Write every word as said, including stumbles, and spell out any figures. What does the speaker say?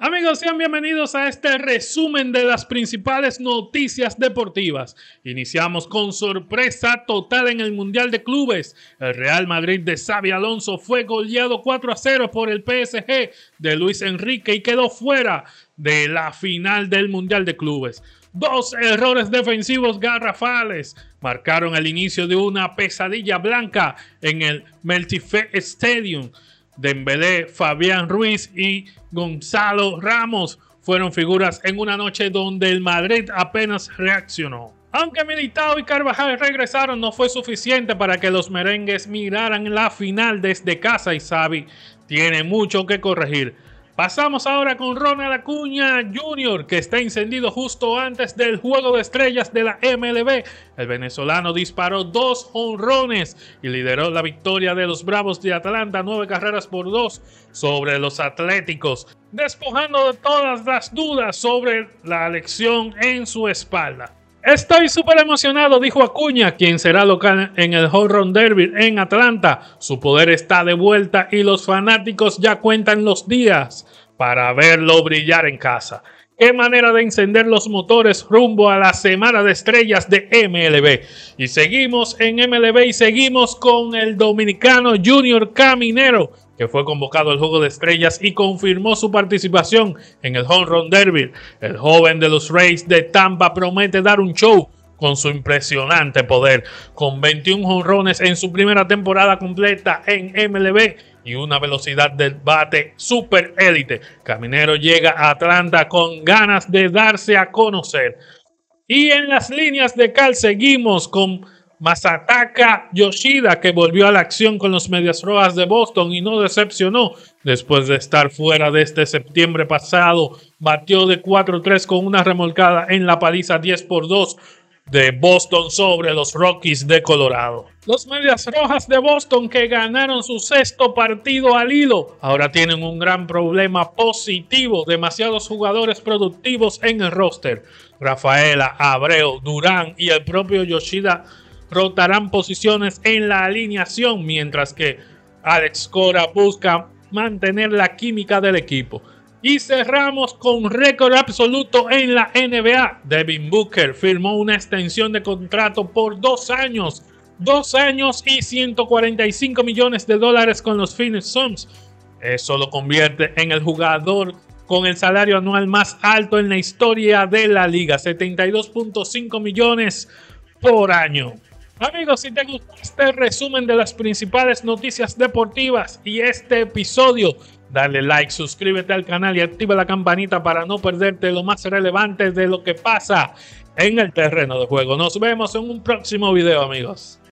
Amigos, sean bienvenidos a este resumen de las principales noticias deportivas. Iniciamos con sorpresa total en el Mundial de Clubes. El Real Madrid de Xabi Alonso fue goleado cuatro a cero por el P S G de Luis Enrique y quedó fuera de la final del Mundial de Clubes. Dos errores defensivos garrafales marcaron el inicio de una pesadilla blanca en el Meltifé Stadium. Dembélé, Fabián Ruiz y Gonzalo Ramos fueron figuras en una noche donde el Madrid apenas reaccionó. Aunque Militao y Carvajal regresaron, no fue suficiente para que los merengues miraran la final desde casa y Xavi tiene mucho que corregir. Pasamos ahora con Ronald Acuña junior, que está encendido justo antes del Juego de Estrellas de la M L B. El venezolano disparó dos jonrones y lideró la victoria de los Bravos de Atlanta, nueve carreras por dos sobre los Atléticos, despojando de todas las dudas sobre la lesión en su espalda. Estoy súper emocionado, dijo Acuña, quien será local en el Home Run Derby en Atlanta. Su poder está de vuelta y los fanáticos ya cuentan los días para verlo brillar en casa. Qué manera de encender los motores rumbo a la semana de estrellas de M L B. Y seguimos en M L B y seguimos con el dominicano Junior Caminero, que fue convocado al Juego de Estrellas y confirmó su participación en el Home Run Derby. El joven de los Rays de Tampa promete dar un show con su impresionante poder, con veintiún jonrones en su primera temporada completa en M L B y una velocidad del bate super élite. Caminero llega a Atlanta con ganas de darse a conocer. Y en las líneas de cal seguimos con Masataka Yoshida, que volvió a la acción con los Medias Rojas de Boston y no decepcionó. Después de estar fuera desde septiembre pasado, batió de cuatro tres con una remolcada en la paliza diez por dos de Boston sobre los Rockies de Colorado. Los Medias Rojas de Boston, que ganaron su sexto partido al hilo, ahora tienen un gran problema positivo: demasiados jugadores productivos en el roster. Rafaela, Abreu, Durán y el propio Yoshida rotarán posiciones en la alineación, mientras que Alex Cora busca mantener la química del equipo. Y cerramos con récord absoluto en la N B A. Devin Booker firmó una extensión de contrato por dos años. Dos años y ciento cuarenta y cinco millones de dólares con los Phoenix Suns. Eso lo convierte en el jugador con el salario anual más alto en la historia de la liga. setenta y dos punto cinco millones por año. Amigos, si te gustó este resumen de las principales noticias deportivas y este episodio, dale like, suscríbete al canal y activa la campanita para no perderte lo más relevante de lo que pasa en el terreno de juego. Nos vemos en un próximo video, amigos.